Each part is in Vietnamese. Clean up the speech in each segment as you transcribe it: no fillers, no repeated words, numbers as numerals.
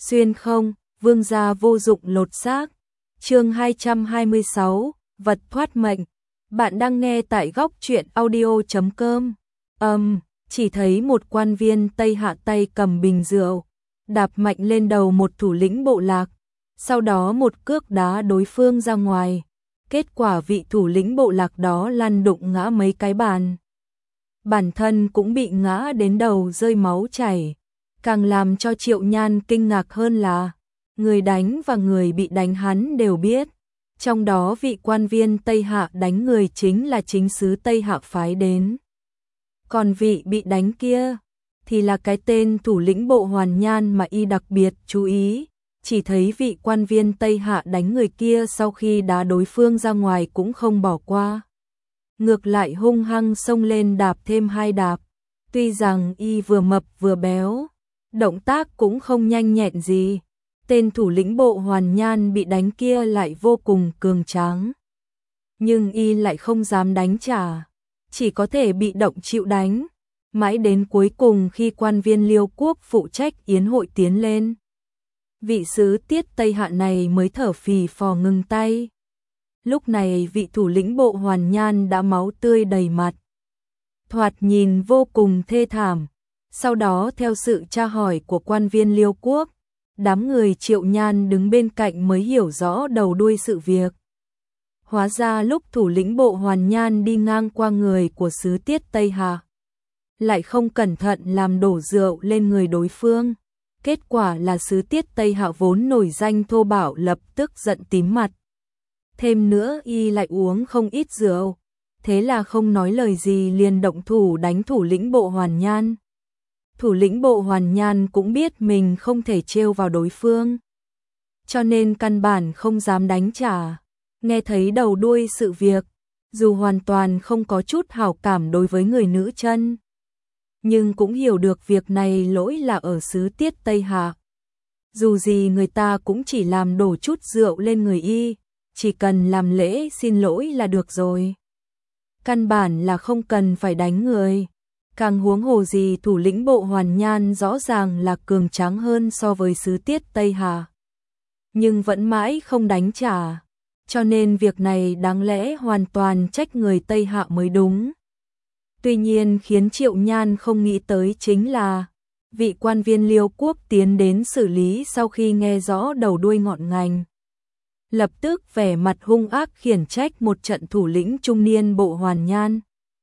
Xuyên không, vương gia vô dụng lột xác. Chương 226, vật thoát mệnh. Bạn đang nghe tại góc truyện audio.com. Chỉ thấy một quan viên Tây Hạ tay cầm bình rượu, đạp mạnh lên đầu một thủ lĩnh bộ lạc, sau đó một cước đá đối phương ra ngoài. Kết quả vị thủ lĩnh bộ lạc đó lăn đụng ngã mấy cái bàn. Bản thân cũng bị ngã đến đầu rơi máu chảy. Càng làm cho Triệu Nhan kinh ngạc hơn là người đánh và người bị đánh hắn đều biết. Trong đó vị quan viên Tây Hạ đánh người chính là chính sứ Tây Hạ phái đến. Còn vị bị đánh kia thì là cái tên thủ lĩnh bộ Hoàn Nhan mà y đặc biệt chú ý. Chỉ thấy vị quan viên Tây Hạ đánh người kia sau khi đá đối phương ra ngoài cũng không bỏ qua. Ngược lại hung hăng xông lên đạp thêm 2 đạp. Tuy rằng y vừa mập vừa béo, động tác cũng không nhanh nhẹn gì. Tên thủ lĩnh bộ Hoàn Nhan bị đánh kia lại vô cùng cường tráng. Nhưng y lại không dám đánh trả, chỉ có thể bị động chịu đánh. Mãi đến cuối cùng khi quan viên Liêu quốc phụ trách yến hội tiến lên, vị sứ Tiết Tây Hạ này mới thở phì phò ngừng tay. Lúc này vị thủ lĩnh bộ Hoàn Nhan đã máu tươi đầy mặt, thoạt nhìn vô cùng thê thảm. Sau đó theo sự tra hỏi của quan viên Liêu quốc, đám người Triệu Nhan đứng bên cạnh mới hiểu rõ đầu đuôi sự việc. Hóa ra lúc thủ lĩnh bộ Hoàn Nhan đi ngang qua người của sứ Tiết Tây Hạ, lại không cẩn thận làm đổ rượu lên người đối phương. Kết quả là sứ Tiết Tây Hạ vốn nổi danh thô bạo lập tức giận tím mặt. Thêm nữa y lại uống không ít rượu, thế là không nói lời gì liền động thủ đánh thủ lĩnh bộ Hoàn Nhan. Thủ lĩnh bộ Hoàn Nhan cũng biết mình không thể trêu vào đối phương, cho nên căn bản không dám đánh trả. Nghe thấy đầu đuôi sự việc, dù hoàn toàn không có chút hảo cảm đối với người nữ chân, nhưng cũng hiểu được việc này lỗi là ở sứ Tiết Tây Hạ. Dù gì người ta cũng chỉ làm đổ chút rượu lên người y, chỉ cần làm lễ xin lỗi là được rồi. Căn bản là không cần phải đánh người. Càng huống hồ gì thủ lĩnh bộ Hoàn Nhan rõ ràng là cường tráng hơn so với sứ Tiết Tây Hạ, nhưng vẫn mãi không đánh trả. Cho nên việc này đáng lẽ hoàn toàn trách người Tây Hạ mới đúng. Tuy nhiên khiến Triệu Nhan không nghĩ tới chính là vị quan viên Liêu quốc tiến đến xử lý sau khi nghe rõ đầu đuôi ngọn ngành, lập tức vẻ mặt hung ác khiển trách một trận thủ lĩnh trung niên bộ Hoàn Nhan.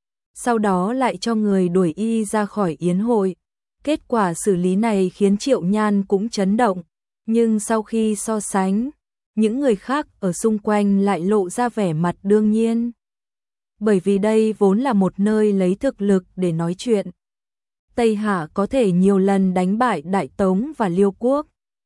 Sau đó lại cho người đuổi y ra khỏi yến hội. Kết quả xử lý này khiến Triệu Nhan cũng chấn động, nhưng sau khi so sánh, những người khác ở xung quanh lại lộ ra vẻ mặt đương nhiên. Bởi vì đây vốn là một nơi lấy thực lực để nói chuyện. Tây Hạ có thể nhiều lần đánh bại Đại Tống và Liêu quốc.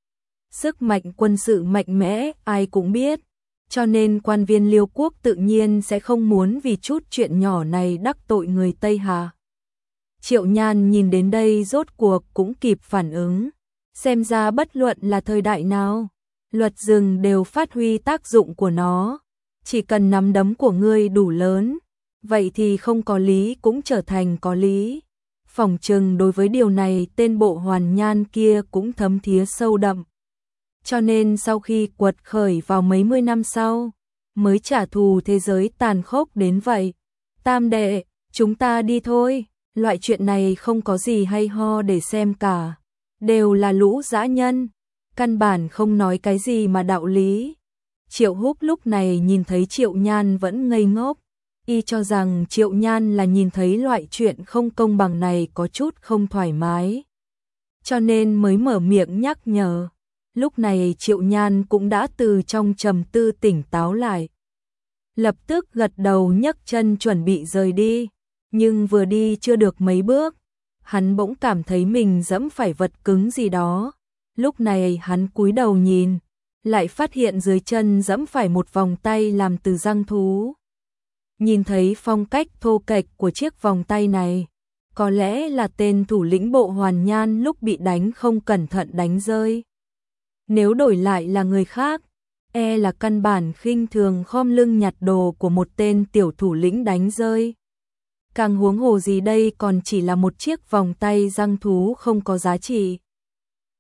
Sức mạnh quân sự mạnh mẽ ai cũng biết, cho nên quan viên Liêu quốc tự nhiên sẽ không muốn vì chút chuyện nhỏ này đắc tội người Tây Hạ. Triệu Nhan nhìn đến đây rốt cuộc cũng kịp phản ứng. Xem ra bất luận là thời đại nào, luật rừng đều phát huy tác dụng của nó. Chỉ cần nắm đấm của ngươi đủ lớn, vậy thì không có lý cũng trở thành có lý. Phỏng chừng đối với điều này tên bộ Hoàn Nhan kia cũng thấm thía sâu đậm. Cho nên sau khi quật khởi vào mấy mươi năm sau, mới trả thù thế giới tàn khốc đến vậy. Tam đệ, chúng ta đi thôi. Loại chuyện này không có gì hay ho để xem cả. Đều là lũ dã nhân, căn bản không nói cái gì mà đạo lý. Triệu Húc lúc này nhìn thấy Triệu Nhan vẫn ngây ngốc. Y cho rằng Triệu Nhan là nhìn thấy loại chuyện không công bằng này có chút không thoải mái, cho nên mới mở miệng nhắc nhở. Lúc này Triệu Nhan cũng đã từ trong trầm tư tỉnh táo lại. Lập tức gật đầu nhấc chân chuẩn bị rời đi. Nhưng vừa đi chưa được mấy bước, hắn bỗng cảm thấy mình giẫm phải vật cứng gì đó. Lúc này hắn cúi đầu nhìn, lại phát hiện dưới chân giẫm phải một vòng tay làm từ răng thú. Nhìn thấy phong cách thô kệch của chiếc vòng tay này, có lẽ là tên thủ lĩnh bộ Hoàn Nhan lúc bị đánh không cẩn thận đánh rơi. Nếu đổi lại là người khác, e là căn bản khinh thường khom lưng nhặt đồ của một tên tiểu thủ lĩnh đánh rơi. Càng huống hồ gì đây còn chỉ là một chiếc vòng tay răng thú không có giá trị.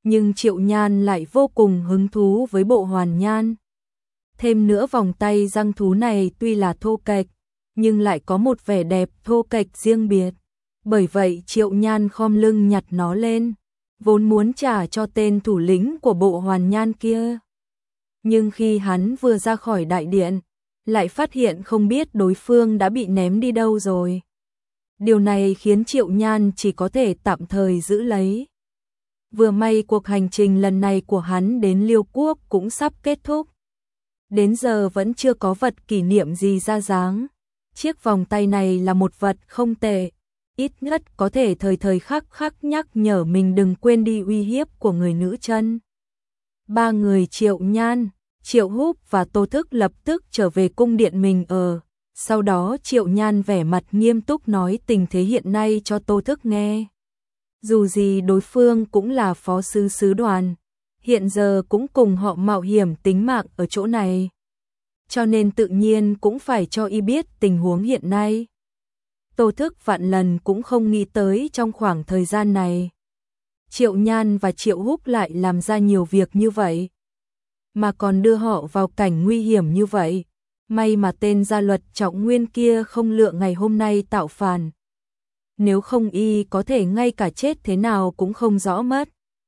nhưng Triệu Nhan lại vô cùng hứng thú với bộ hoàn nhan. Thêm nữa vòng tay răng thú này tuy là thô kệch, nhưng lại có một vẻ đẹp thô kệch riêng biệt. Bởi vậy Triệu Nhan khom lưng nhặt nó lên, vốn muốn trả cho tên thủ lĩnh của bộ hoàn nhan kia. Nhưng khi hắn vừa ra khỏi đại điện, lại phát hiện không biết đối phương đã bị ném đi đâu rồi. Điều này khiến Triệu Nhan chỉ có thể tạm thời giữ lấy. Vừa may cuộc hành trình lần này của hắn đến Liêu Quốc cũng sắp kết thúc. Đến giờ vẫn chưa có vật kỷ niệm gì ra dáng. Chiếc vòng tay này là một vật không tệ, ít nhất có thể thời thời khắc khắc nhắc nhở mình đừng quên đi uy hiếp của người nữ chân. Ba người Triệu Nhan, Triệu Húc và Tô Thức lập tức trở về cung điện mình ở. Sau đó Triệu Nhan vẻ mặt nghiêm túc nói tình thế hiện nay cho Tô Thức nghe. Dù gì đối phương cũng là phó sứ sứ đoàn, hiện giờ cũng cùng họ mạo hiểm tính mạng ở chỗ này. Cho nên tự nhiên cũng phải cho y biết tình huống hiện nay. Tô Thức vạn lần cũng không nghĩ tới trong khoảng thời gian này, Triệu Nhan và Triệu Húc lại làm ra nhiều việc như vậy, mà còn đưa họ vào cảnh nguy hiểm như vậy. May mà tên gia luật Trọng Nguyên kia không lựa ngày hôm nay tạo phản. Nếu không y có thể ngay cả chết thế nào cũng không rõ mất.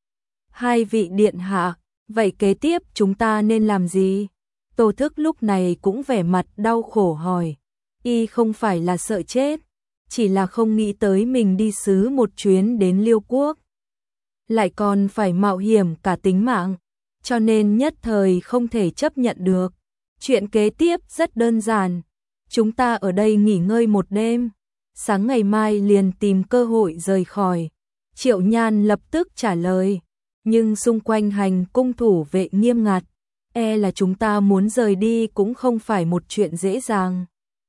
Hai vị điện hạ, vậy kế tiếp chúng ta nên làm gì? Tô Thức lúc này cũng vẻ mặt đau khổ hỏi. Y không phải là sợ chết, chỉ là không nghĩ tới mình đi sứ một chuyến đến Liêu Quốc, lại còn phải mạo hiểm cả tính mạng, cho nên nhất thời không thể chấp nhận được. Chuyện kế tiếp rất đơn giản, chúng ta ở đây nghỉ ngơi một đêm, sáng ngày mai liền tìm cơ hội rời khỏi. Triệu Nhan lập tức trả lời, nhưng xung quanh hành cung thủ vệ nghiêm ngặt, e là chúng ta muốn rời đi cũng không phải một chuyện dễ dàng.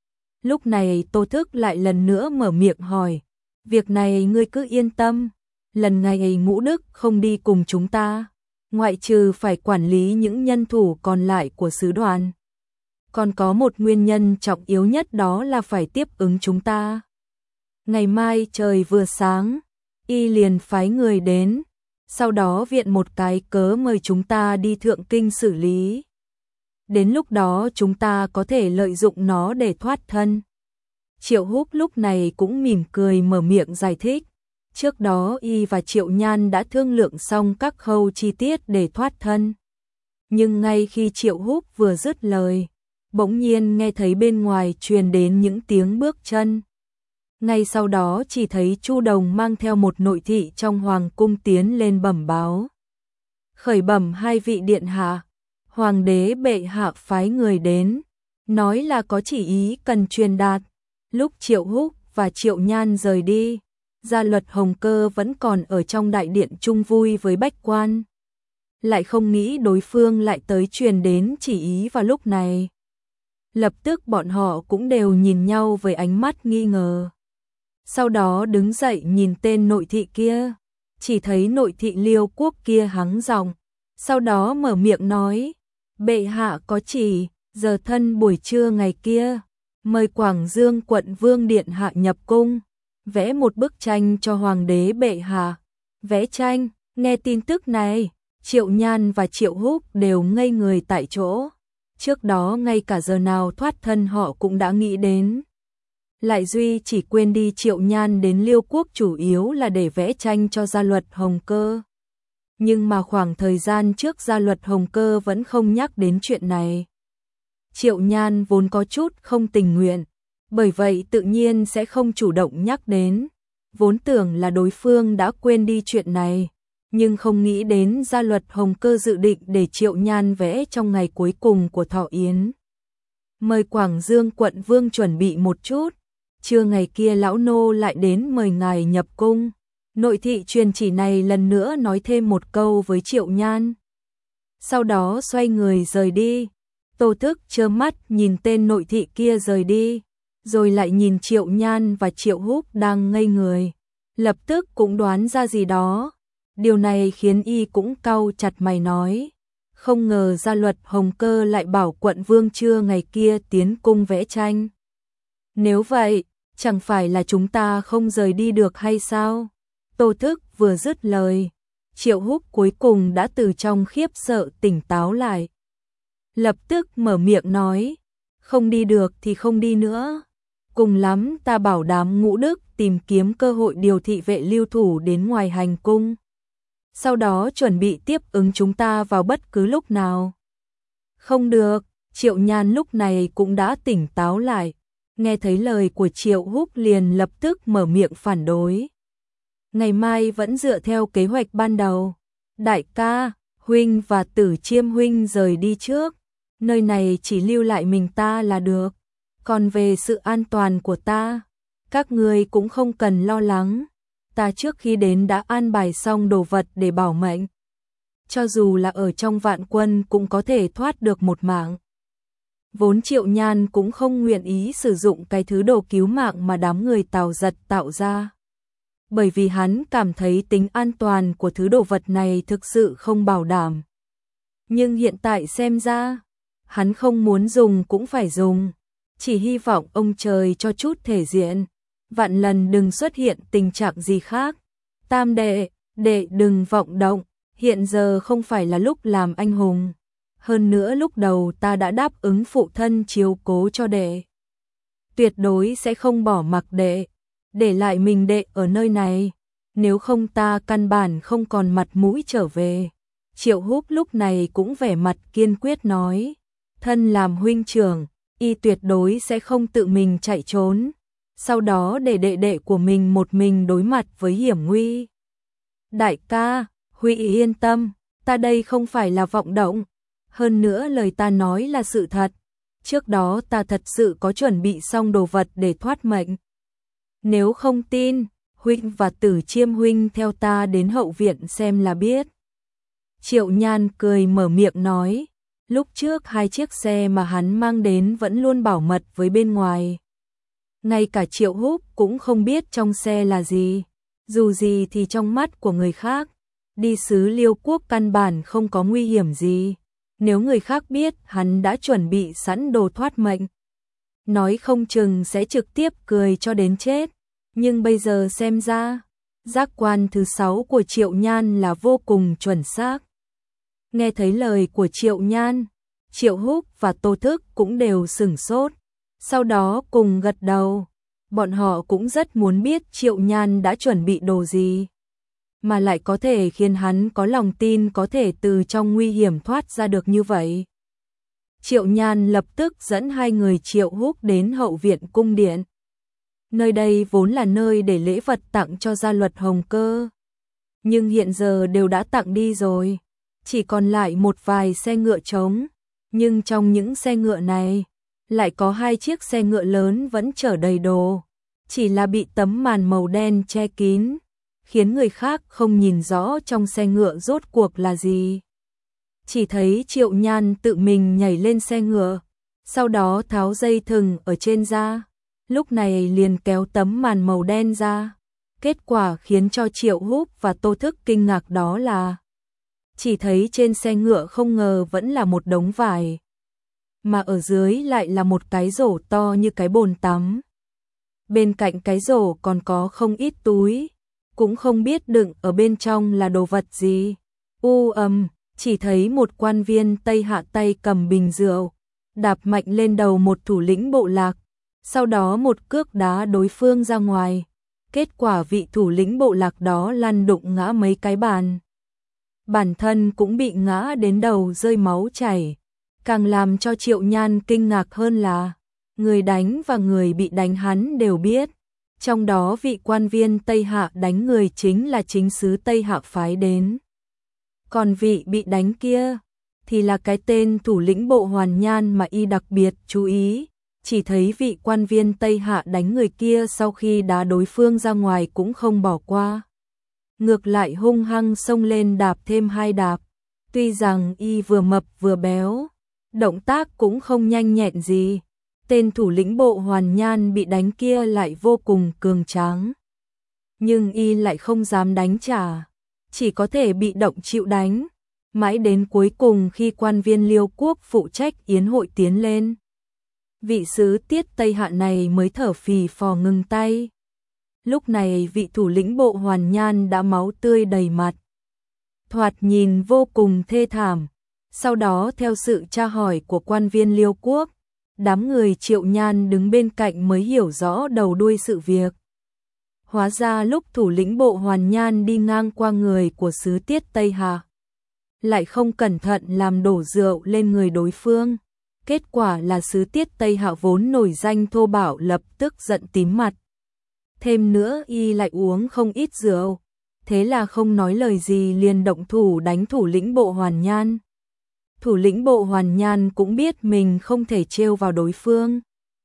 Lúc này Tô Thức lại lần nữa mở miệng hỏi, việc này ngươi cứ yên tâm, lần này Ngũ Đức không đi cùng chúng ta, ngoại trừ phải quản lý những nhân thủ còn lại của sứ đoàn. Còn có một nguyên nhân trọng yếu nhất, đó là phải tiếp ứng chúng ta. Ngày mai trời vừa sáng, y liền phái người đến, sau đó viện một cái cớ mời chúng ta đi Thượng Kinh xử lý. Đến lúc đó chúng ta có thể lợi dụng nó để thoát thân. Triệu Húc lúc này cũng mỉm cười mở miệng giải thích. Trước đó y và Triệu Nhan đã thương lượng xong các khâu chi tiết để thoát thân. Nhưng ngay khi Triệu Húc vừa dứt lời, bỗng nhiên nghe thấy bên ngoài truyền đến những tiếng bước chân. Ngay sau đó chỉ thấy Chu Đồng mang theo một nội thị trong hoàng cung tiến lên bẩm báo. Khởi bẩm hai vị điện hạ, hoàng đế bệ hạ phái người đến, nói là có chỉ ý cần truyền đạt. Lúc Triệu Húc và Triệu Nhan rời đi, gia luật Hồng Cơ vẫn còn ở trong đại điện chung vui với bách quan. Lại không nghĩ đối phương lại tới truyền đến chỉ ý vào lúc này. Lập tức bọn họ cũng đều nhìn nhau với ánh mắt nghi ngờ. Sau đó đứng dậy nhìn tên nội thị kia, chỉ thấy nội thị Liêu Quốc kia hắng giọng, sau đó mở miệng nói, bệ hạ có chỉ, giờ thân buổi trưa ngày kia, mời Quảng Dương quận vương điện hạ nhập cung, vẽ một bức tranh cho hoàng đế bệ hạ. Vẽ tranh, nghe tin tức này, Triệu Nhan và Triệu Húc đều ngây người tại chỗ. Trước đó ngay cả giờ nào thoát thân họ cũng đã nghĩ đến. Lại duy chỉ quên đi Triệu Nhan đến Liêu Quốc chủ yếu là để vẽ tranh cho gia luật Hồng Cơ. Nhưng mà khoảng thời gian trước gia luật Hồng Cơ vẫn không nhắc đến chuyện này. Triệu Nhan vốn có chút không tình nguyện, bởi vậy tự nhiên sẽ không chủ động nhắc đến. Vốn tưởng là đối phương đã quên đi chuyện này, nhưng không nghĩ đến gia luật Hồng Cơ dự định để Triệu Nhan vẽ trong ngày cuối cùng của thọ yến. Mời Quảng Dương quận vương chuẩn bị một chút, trưa ngày kia lão nô lại đến mời ngài nhập cung. Nội thị truyền chỉ này lần nữa nói thêm một câu với Triệu Nhan. Sau đó xoay người rời đi. Tô Thức trơ mắt nhìn tên nội thị kia rời đi, rồi lại nhìn Triệu Nhan và Triệu Húc đang ngây người, lập tức cũng đoán ra gì đó. Điều này khiến y cũng cau chặt mày nói, không ngờ gia luật Hồng Cơ lại bảo quận vương trưa ngày kia tiến cung vẽ tranh. Nếu vậy, chẳng phải là chúng ta không rời đi được hay sao? Tô Thức vừa dứt lời, Triệu Húc cuối cùng đã từ trong khiếp sợ tỉnh táo lại. Lập tức mở miệng nói, không đi được thì không đi nữa. Cùng lắm ta bảo đám Ngũ Đức tìm kiếm cơ hội điều thị vệ lưu thủ đến ngoài hành cung. Sau đó chuẩn bị tiếp ứng chúng ta vào bất cứ lúc nào. Không được, Triệu Nhan lúc này cũng đã tỉnh táo lại. Nghe thấy lời của Triệu Húc liền lập tức mở miệng phản đối. Ngày mai vẫn dựa theo kế hoạch ban đầu. Đại ca, huynh và Tử Chiêm huynh rời đi trước. Nơi này chỉ lưu lại mình ta là được. Còn về sự an toàn của ta, các ngươi cũng không cần lo lắng. Ta trước khi đến đã an bài xong đồ vật để bảo mệnh. Cho dù là ở trong vạn quân cũng có thể thoát được một mạng. Vốn Triệu Nhan cũng không nguyện ý sử dụng cái thứ đồ cứu mạng mà đám người Tào Giật tạo ra. Bởi vì hắn cảm thấy tính an toàn của thứ đồ vật này thực sự không bảo đảm. Nhưng hiện tại xem ra, hắn không muốn dùng cũng phải dùng. Chỉ hy vọng ông trời cho chút thể diện. Vạn lần đừng xuất hiện tình trạng gì khác. Tam đệ, đệ đừng vọng động. Hiện giờ không phải là lúc làm anh hùng. Hơn nữa lúc đầu ta đã đáp ứng phụ thân chiếu cố cho đệ. Tuyệt đối sẽ không bỏ mặc đệ. Để lại mình đệ ở nơi này. Nếu không ta căn bản không còn mặt mũi trở về. Triệu Húc lúc này cũng vẻ mặt kiên quyết nói. Thân làm huynh trưởng, y tuyệt đối sẽ không tự mình chạy trốn. Sau đó để đệ đệ của mình một mình đối mặt với hiểm nguy. Đại ca, Huy yên tâm, ta đây không phải là vọng động. Hơn nữa lời ta nói là sự thật. Trước đó ta thật sự có chuẩn bị xong đồ vật để thoát mệnh. Nếu không tin, huynh và Tử Chiêm huynh theo ta đến hậu viện xem là biết. Triệu Nhan cười mở miệng nói. Lúc trước 2 chiếc xe mà hắn mang đến vẫn luôn bảo mật với bên ngoài. Ngay cả Triệu Húc cũng không biết trong xe là gì. Dù gì thì trong mắt của người khác, đi xứ Liêu quốc căn bản không có nguy hiểm gì. Nếu người khác biết hắn đã chuẩn bị sẵn đồ thoát mệnh, nói không chừng sẽ trực tiếp cười cho đến chết. Nhưng bây giờ xem ra, giác quan thứ 6 của Triệu Nhan là vô cùng chuẩn xác. Nghe thấy lời của Triệu Nhan, Triệu Húc và Tô Thức cũng đều sửng sốt. Sau đó cùng gật đầu. Bọn họ cũng rất muốn biết Triệu Nhan đã chuẩn bị đồ gì, mà lại có thể khiến hắn có lòng tin có thể từ trong nguy hiểm thoát ra được như vậy. Triệu Nhan lập tức dẫn 2 người Triệu Húc đến hậu viện cung điện. Nơi đây vốn là nơi để lễ vật tặng cho gia luật Hồng Cơ. Nhưng hiện giờ đều đã tặng đi rồi. Chỉ còn lại một vài xe ngựa trống. Nhưng trong những xe ngựa này, lại có 2 chiếc xe ngựa lớn vẫn chở đầy đồ. Chỉ là bị tấm màn màu đen che kín, khiến người khác không nhìn rõ trong xe ngựa rốt cuộc là gì. Chỉ thấy Triệu Nhan tự mình nhảy lên xe ngựa, sau đó tháo dây thừng ở trên ra. Lúc này liền kéo tấm màn màu đen ra. Kết quả khiến cho Triệu Húc và Tô Thức kinh ngạc đó là chỉ thấy trên xe ngựa không ngờ vẫn là một đống vải, mà ở dưới lại là một cái rổ to như cái bồn tắm. Bên cạnh cái rổ còn có không ít túi, cũng không biết đựng ở bên trong là đồ vật gì. Chỉ thấy một quan viên Tây Hạ tay cầm bình rượu, đạp mạnh lên đầu một thủ lĩnh bộ lạc, sau đó một cước đá đối phương ra ngoài. Kết quả vị thủ lĩnh bộ lạc đó lăn đụng ngã mấy cái bàn. Bản thân cũng bị ngã đến đầu rơi máu chảy. Càng làm cho Triệu Nhan kinh ngạc hơn là người đánh và người bị đánh hắn đều biết. Trong đó vị quan viên Tây Hạ đánh người chính là chính sứ Tây Hạ phái đến. Còn vị bị đánh kia thì là cái tên thủ lĩnh bộ Hoàn Nhan mà y đặc biệt chú ý. Chỉ thấy vị quan viên Tây Hạ đánh người kia sau khi đá đối phương ra ngoài cũng không bỏ qua. Ngược lại hung hăng xông lên đạp thêm 2 đạp. Tuy rằng y vừa mập vừa béo, động tác cũng không nhanh nhẹn gì. Tên thủ lĩnh bộ Hoàn Nhan bị đánh kia lại vô cùng cường tráng. Nhưng y lại không dám đánh trả, chỉ có thể bị động chịu đánh. Mãi đến cuối cùng khi quan viên Liêu quốc phụ trách yến hội tiến lên, vị sứ Tiết Tây Hạ này mới thở phì phò ngừng tay. Lúc này vị thủ lĩnh bộ Hoàn Nhan đã máu tươi đầy mặt. thoạt nhìn vô cùng thê thảm. Sau đó theo sự tra hỏi của quan viên Liêu quốc, đám người Triệu Nhan đứng bên cạnh mới hiểu rõ đầu đuôi sự việc. Hóa ra lúc thủ lĩnh bộ Hoàn Nhan đi ngang qua người của sứ Tiết Tây Hạ, lại không cẩn thận làm đổ rượu lên người đối phương. Kết quả là sứ Tiết Tây Hạ vốn nổi danh thô bạo lập tức giận tím mặt. Thêm nữa y lại uống không ít rượu, thế là không nói lời gì liền động thủ đánh thủ lĩnh bộ Hoàn Nhan. Thủ lĩnh bộ Hoàn Nhan cũng biết mình không thể trêu vào đối phương,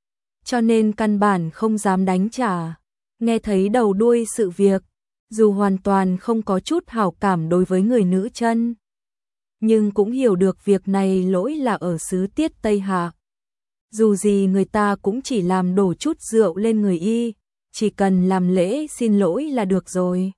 cho nên căn bản không dám đánh trả. Nghe thấy đầu đuôi sự việc, dù hoàn toàn không có chút hảo cảm đối với người nữ chân, nhưng cũng hiểu được việc này lỗi là ở xứ Tiết Tây Hạ. Dù gì người ta cũng chỉ làm đổ chút rượu lên người y, chỉ cần làm lễ xin lỗi là được rồi.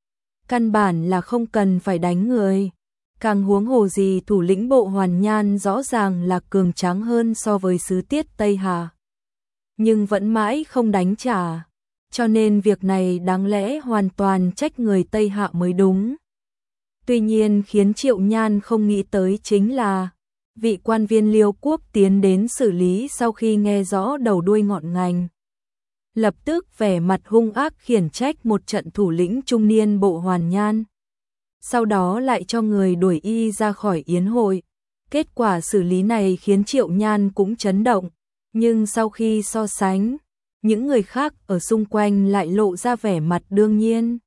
Căn bản là không cần phải đánh người. Càng huống hồ gì thủ lĩnh bộ Hoàn Nhan rõ ràng là cường tráng hơn so với xứ Tiết Tây Hạ, nhưng vẫn mãi không đánh trả. Cho nên việc này đáng lẽ hoàn toàn trách người Tây Hạ mới đúng. Tuy nhiên khiến Triệu Nhan không nghĩ tới chính là vị quan viên Liêu quốc tiến đến xử lý sau khi nghe rõ đầu đuôi ngọn ngành, lập tức vẻ mặt hung ác khiển trách một trận thủ lĩnh trung niên bộ Hoàn Nhan. Sau đó lại cho người đuổi y ra khỏi yến hội. Kết quả xử lý này khiến Triệu Nhan cũng chấn động, nhưng sau khi so sánh, những người khác ở xung quanh lại lộ ra vẻ mặt đương nhiên.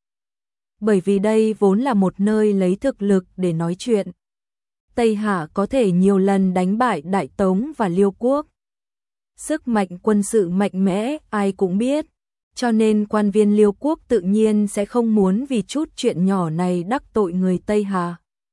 Bởi vì đây vốn là một nơi lấy thực lực để nói chuyện. Tây Hạ có thể nhiều lần đánh bại Đại Tống và Liêu quốc. Sức mạnh quân sự mạnh mẽ ai cũng biết, cho nên quan viên Liêu quốc tự nhiên sẽ không muốn vì chút chuyện nhỏ này đắc tội người Tây Hạ.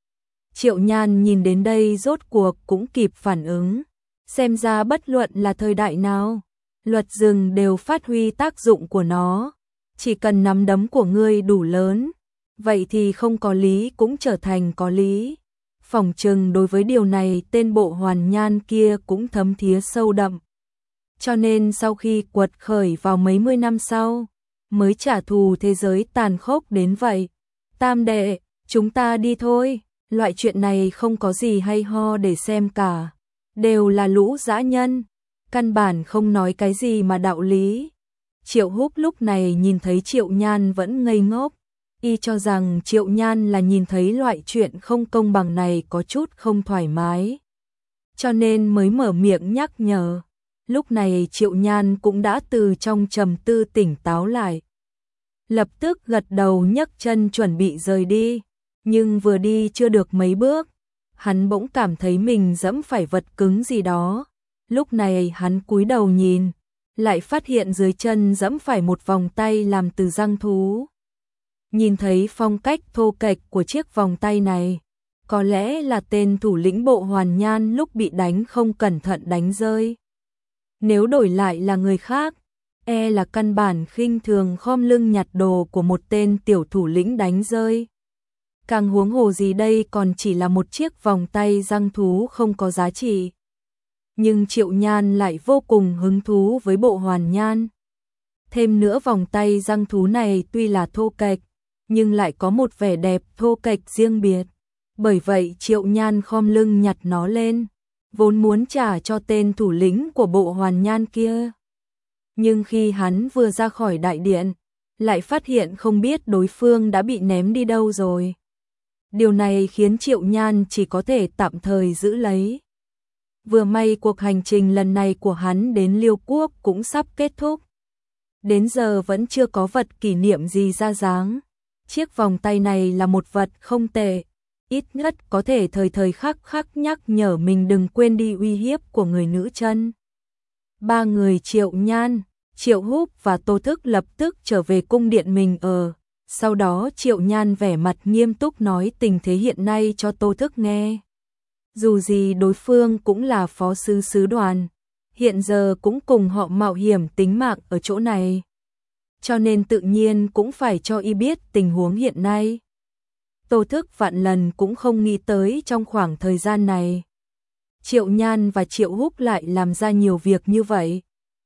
Triệu Nhan nhìn đến đây rốt cuộc cũng kịp phản ứng. Xem ra bất luận là thời đại nào, luật rừng đều phát huy tác dụng của nó. Chỉ cần nắm đấm của ngươi đủ lớn, vậy thì không có lý cũng trở thành có lý. Phỏng chừng đối với điều này tên bộ Hoàn Nhan kia cũng thấm thía sâu đậm. Cho nên sau khi quật khởi vào mấy mươi năm sau, mới trả thù thế giới tàn khốc đến vậy. Tam đệ, chúng ta đi thôi, loại chuyện này không có gì hay ho để xem cả. Đều là lũ dã nhân, căn bản không nói cái gì mà đạo lý. Triệu Húc lúc này nhìn thấy Triệu Nhan vẫn ngây ngốc, y cho rằng Triệu Nhan là nhìn thấy loại chuyện không công bằng này có chút không thoải mái, cho nên mới mở miệng nhắc nhở. Lúc này Triệu Nhan cũng đã từ trong trầm tư tỉnh táo lại, lập tức gật đầu nhấc chân chuẩn bị rời đi, nhưng vừa đi chưa được mấy bước, hắn bỗng cảm thấy mình giẫm phải vật cứng gì đó. Lúc này hắn cúi đầu nhìn, lại phát hiện dưới chân giẫm phải một vòng tay làm từ răng thú. Nhìn thấy phong cách thô kệch của chiếc vòng tay này, có lẽ là tên thủ lĩnh bộ Hoàn Nhan lúc bị đánh không cẩn thận đánh rơi. Nếu đổi lại là người khác, e là căn bản khinh thường khom lưng nhặt đồ của một tên tiểu thủ lĩnh đánh rơi. Càng huống hồ gì đây còn chỉ là một chiếc vòng tay răng thú không có giá trị. Nhưng Triệu Nhan lại vô cùng hứng thú với bộ Hoàn Nhan. Thêm nữa vòng tay răng thú này tuy là thô kệch, nhưng lại có một vẻ đẹp thô kệch riêng biệt. Bởi vậy Triệu Nhan khom lưng nhặt nó lên, vốn muốn trả cho tên thủ lĩnh của bộ Hoàn Nhan kia. Nhưng khi hắn vừa ra khỏi đại điện, lại phát hiện không biết đối phương đã bị ném đi đâu rồi. Điều này khiến Triệu Nhan chỉ có thể tạm thời giữ lấy. Vừa may cuộc hành trình lần này của hắn đến Liêu quốc cũng sắp kết thúc. Đến giờ vẫn chưa có vật kỷ niệm gì ra dáng. Chiếc vòng tay này là một vật không tệ, ít nhất có thể thời thời khắc khắc nhắc nhở mình đừng quên đi uy hiếp của người nữ chân. Ba người Triệu Nhan, Triệu Húc và Tô Thức lập tức trở về cung điện mình ở. Sau đó Triệu Nhan vẻ mặt nghiêm túc nói tình thế hiện nay cho Tô Thức nghe. Dù gì đối phương cũng là phó sứ sứ đoàn, hiện giờ cũng cùng họ mạo hiểm tính mạng ở chỗ này, cho nên tự nhiên cũng phải cho y biết tình huống hiện nay. Tô Thức vạn lần cũng không nghĩ tới trong khoảng thời gian này, Triệu Nhan và Triệu Húc lại làm ra nhiều việc như vậy,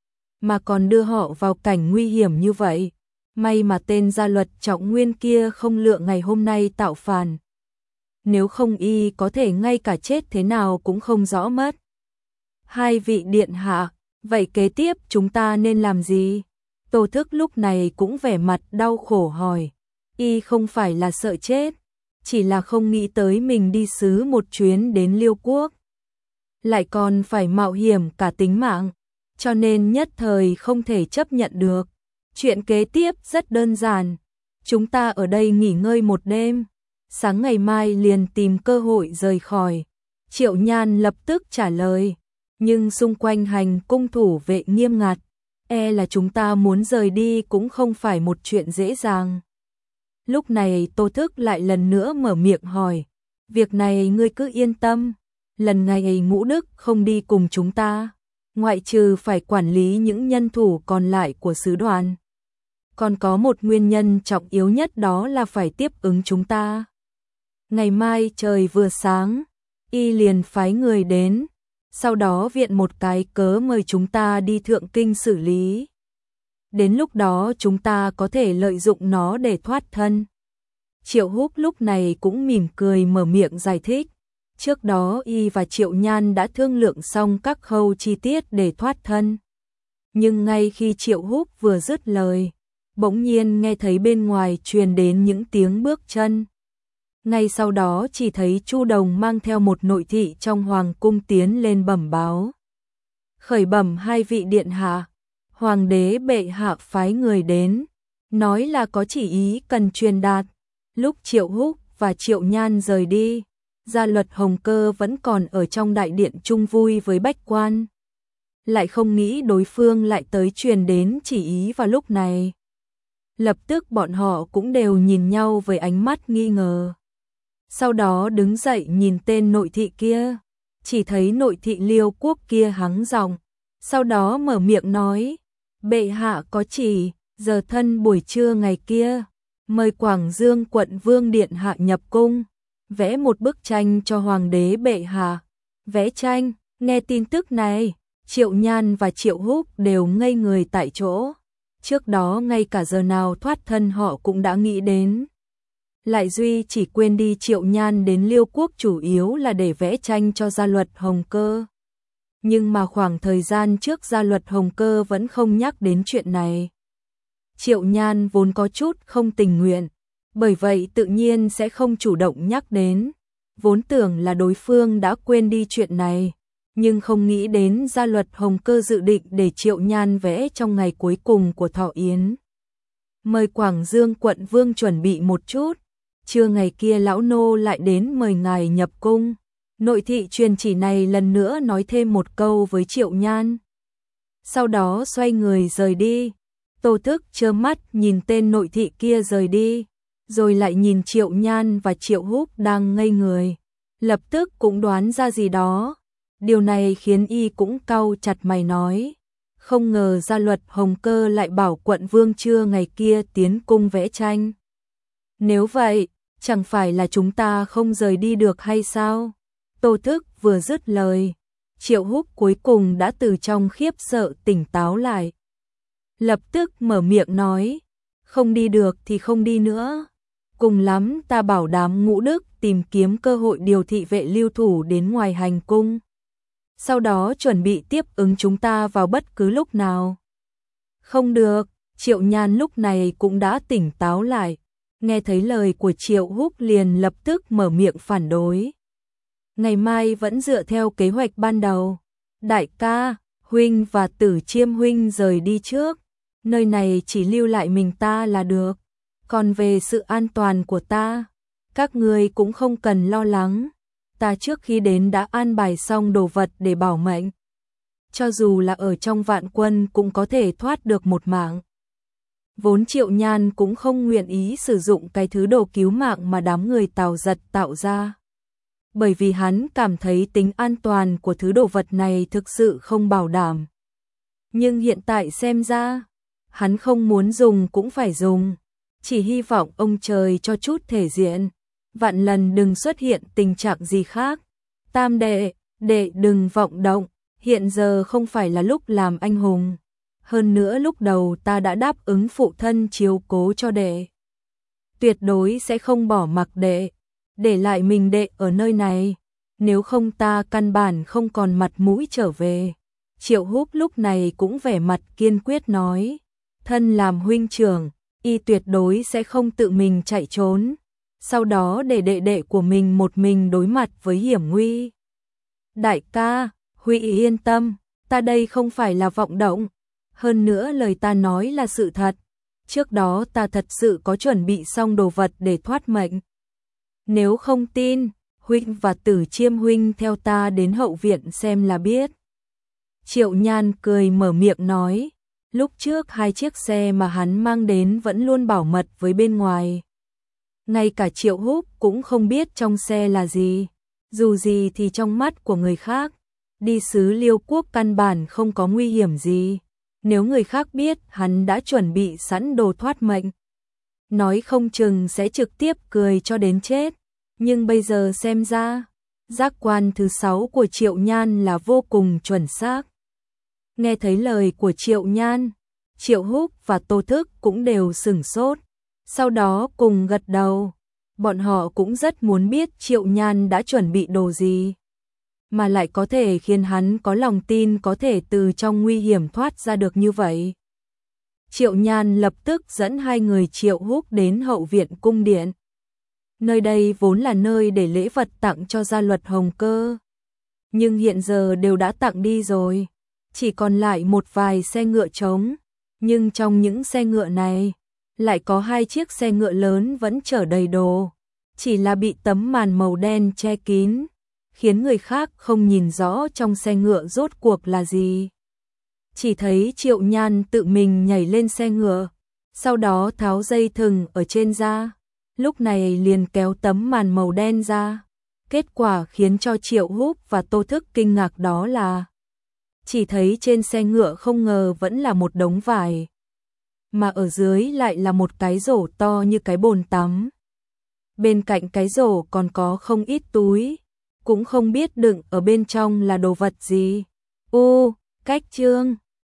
mà còn đưa họ vào cảnh nguy hiểm như vậy. May mà tên gia luật Trọng Nguyên kia không lựa ngày hôm nay tạo phản, nếu không y có thể ngay cả chết thế nào cũng không rõ mất. Hai vị điện hạ, vậy kế tiếp chúng ta nên làm gì? Tô Thức lúc này cũng vẻ mặt đau khổ hỏi. Y không phải là sợ chết, chỉ là không nghĩ tới mình đi sứ một chuyến đến Liêu Quốc, lại còn phải mạo hiểm cả tính mạng, cho nên nhất thời không thể chấp nhận được. Chuyện kế tiếp rất đơn giản, chúng ta ở đây nghỉ ngơi một đêm, sáng ngày mai liền tìm cơ hội rời khỏi. Triệu Nhan lập tức trả lời, nhưng xung quanh hành cung thủ vệ nghiêm ngặt, e là chúng ta muốn rời đi cũng không phải một chuyện dễ dàng. Lúc này Tô Thức lại lần nữa mở miệng hỏi, việc này ngươi cứ yên tâm, lần này Ngũ Đức không đi cùng chúng ta, ngoại trừ phải quản lý những nhân thủ còn lại của sứ đoàn. Còn có một nguyên nhân trọng yếu nhất, đó là phải tiếp ứng chúng ta. Ngày mai trời vừa sáng, y liền phái người đến, sau đó viện một cái cớ mời chúng ta đi Thượng Kinh xử lý. Đến lúc đó chúng ta có thể lợi dụng nó để thoát thân. Triệu Húc lúc này cũng mỉm cười mở miệng giải thích. Trước đó y và Triệu Nhan đã thương lượng xong các khâu chi tiết để thoát thân. Nhưng ngay khi Triệu Húc vừa dứt lời, bỗng nhiên nghe thấy bên ngoài truyền đến những tiếng bước chân. Ngay sau đó chỉ thấy Chu Đồng mang theo một nội thị trong hoàng cung tiến lên bẩm báo. Khởi bẩm hai vị điện hạ, hoàng đế bệ hạ phái người đến, nói là có chỉ ý cần truyền đạt. Lúc Triệu Húc và Triệu Nhan rời đi, Gia Luật Hồng Cơ vẫn còn ở trong đại điện chung vui với bách quan. Lại không nghĩ đối phương lại tới truyền đến chỉ ý vào lúc này. Lập tức bọn họ cũng đều nhìn nhau với ánh mắt nghi ngờ. Sau đó đứng dậy nhìn tên nội thị kia, chỉ thấy nội thị Liêu Quốc kia hắng giọng, sau đó mở miệng nói, bệ hạ có chỉ, giờ thân buổi trưa ngày kia, mời Quảng Dương quận vương điện hạ nhập cung, vẽ một bức tranh cho hoàng đế bệ hạ. Vẽ tranh, nghe tin tức này, Triệu Nhan và Triệu Húc đều ngây người tại chỗ. Trước đó ngay cả giờ nào thoát thân họ cũng đã nghĩ đến. Lại duy chỉ quên đi Triệu Nhan đến Liêu Quốc chủ yếu là để vẽ tranh cho Gia Luật Hồng Cơ. Nhưng mà khoảng thời gian trước Gia Luật Hồng Cơ vẫn không nhắc đến chuyện này. Triệu Nhan vốn có chút không tình nguyện, bởi vậy tự nhiên sẽ không chủ động nhắc đến. Vốn tưởng là đối phương đã quên đi chuyện này, nhưng không nghĩ đến Gia Luật Hồng Cơ dự định để Triệu Nhan vẽ trong ngày cuối cùng của thọ yến. Mời Quảng Dương quận vương chuẩn bị một chút, trưa ngày kia lão nô lại đến mời ngài nhập cung. Nội thị truyền chỉ này lần nữa nói thêm một câu với Triệu Nhan. Sau đó xoay người rời đi. Tô Thức trơ mắt nhìn tên nội thị kia rời đi, rồi lại nhìn Triệu Nhan và Triệu Húc đang ngây người, lập tức cũng đoán ra gì đó. Điều này khiến y cũng cau chặt mày nói, không ngờ Gia Luật Hồng Cơ lại bảo quận vương trưa ngày kia tiến cung vẽ tranh. Nếu vậy, chẳng phải là chúng ta không rời đi được hay sao? Tô Thức vừa dứt lời, Triệu Húc cuối cùng đã từ trong khiếp sợ tỉnh táo lại. Lập tức mở miệng nói, không đi được thì không đi nữa. Cùng lắm ta bảo đám Ngũ Đức tìm kiếm cơ hội điều thị vệ lưu thủ đến ngoài hành cung. Sau đó chuẩn bị tiếp ứng chúng ta vào bất cứ lúc nào. Không được, Triệu Nhan lúc này cũng đã tỉnh táo lại. Nghe thấy lời của Triệu Húc liền lập tức mở miệng phản đối. Ngày mai vẫn dựa theo kế hoạch ban đầu. Đại ca, huynh và Tử Chiêm huynh rời đi trước. Nơi này chỉ lưu lại mình ta là được. Còn về sự an toàn của ta, các người cũng không cần lo lắng. Ta trước khi đến đã an bài xong đồ vật để bảo mệnh. Cho dù là ở trong vạn quân cũng có thể thoát được một mạng. Vốn Triệu Nhan cũng không nguyện ý sử dụng cái thứ đồ cứu mạng mà đám người Tào Giật tạo ra. Bởi vì hắn cảm thấy tính an toàn của thứ đồ vật này thực sự không bảo đảm. Nhưng hiện tại xem ra, hắn không muốn dùng cũng phải dùng. Chỉ hy vọng ông trời cho chút thể diện. Vạn lần đừng xuất hiện tình trạng gì khác. Tam đệ, đệ đừng vọng động. Hiện giờ không phải là lúc làm anh hùng. Hơn nữa lúc đầu ta đã đáp ứng phụ thân chiếu cố cho đệ. Tuyệt đối sẽ không bỏ mặc đệ. để lại mình đệ ở nơi này, nếu không ta căn bản không còn mặt mũi trở về. Triệu Húc lúc này cũng vẻ mặt kiên quyết nói, thân làm huynh trưởng, y tuyệt đối sẽ không tự mình chạy trốn, sau đó để đệ đệ của mình một mình đối mặt với hiểm nguy. Đại ca, Huy yên tâm, ta đây không phải là vọng động, hơn nữa lời ta nói là sự thật, trước đó ta thật sự có chuẩn bị xong đồ vật để thoát mệnh. Nếu không tin, huynh và Tử Chiêm huynh theo ta đến hậu viện xem là biết. Triệu Nhan cười mở miệng nói, lúc trước 2 chiếc xe mà hắn mang đến vẫn luôn bảo mật với bên ngoài. Ngay cả Triệu Húc cũng không biết trong xe là gì, dù gì thì trong mắt của người khác, đi xứ Liêu quốc căn bản không có nguy hiểm gì. Nếu người khác biết hắn đã chuẩn bị sẵn đồ thoát mệnh, nói không chừng sẽ trực tiếp cười cho đến chết. Nhưng bây giờ xem ra, giác quan thứ 6 của Triệu Nhan là vô cùng chuẩn xác. Nghe thấy lời của Triệu Nhan, Triệu Húc và Tô Thức cũng đều sửng sốt, sau đó cùng gật đầu. Bọn họ cũng rất muốn biết Triệu Nhan đã chuẩn bị đồ gì, mà lại có thể khiến hắn có lòng tin có thể từ trong nguy hiểm thoát ra được như vậy. Triệu Nhan lập tức dẫn 2 người Triệu Húc đến hậu viện cung điện. Nơi đây vốn là nơi để lễ vật tặng cho gia luật Hồng Cơ, nhưng hiện giờ đều đã tặng đi rồi, chỉ còn lại một vài xe ngựa trống, nhưng trong những xe ngựa này, lại có 2 chiếc xe ngựa lớn vẫn chở đầy đồ, chỉ là bị tấm màn màu đen che kín, khiến người khác không nhìn rõ trong xe ngựa rốt cuộc là gì. Chỉ thấy Triệu Nhan tự mình nhảy lên xe ngựa, sau đó tháo dây thừng ở trên ra, lúc này liền kéo tấm màn màu đen ra. Kết quả khiến cho Triệu Húc và Tô Thức kinh ngạc đó là chỉ thấy trên xe ngựa không ngờ vẫn là một đống vải, mà ở dưới lại là một cái rổ to như cái bồn tắm. Bên cạnh cái rổ còn có không ít túi, cũng không biết đựng ở bên trong là đồ vật gì. Cách chương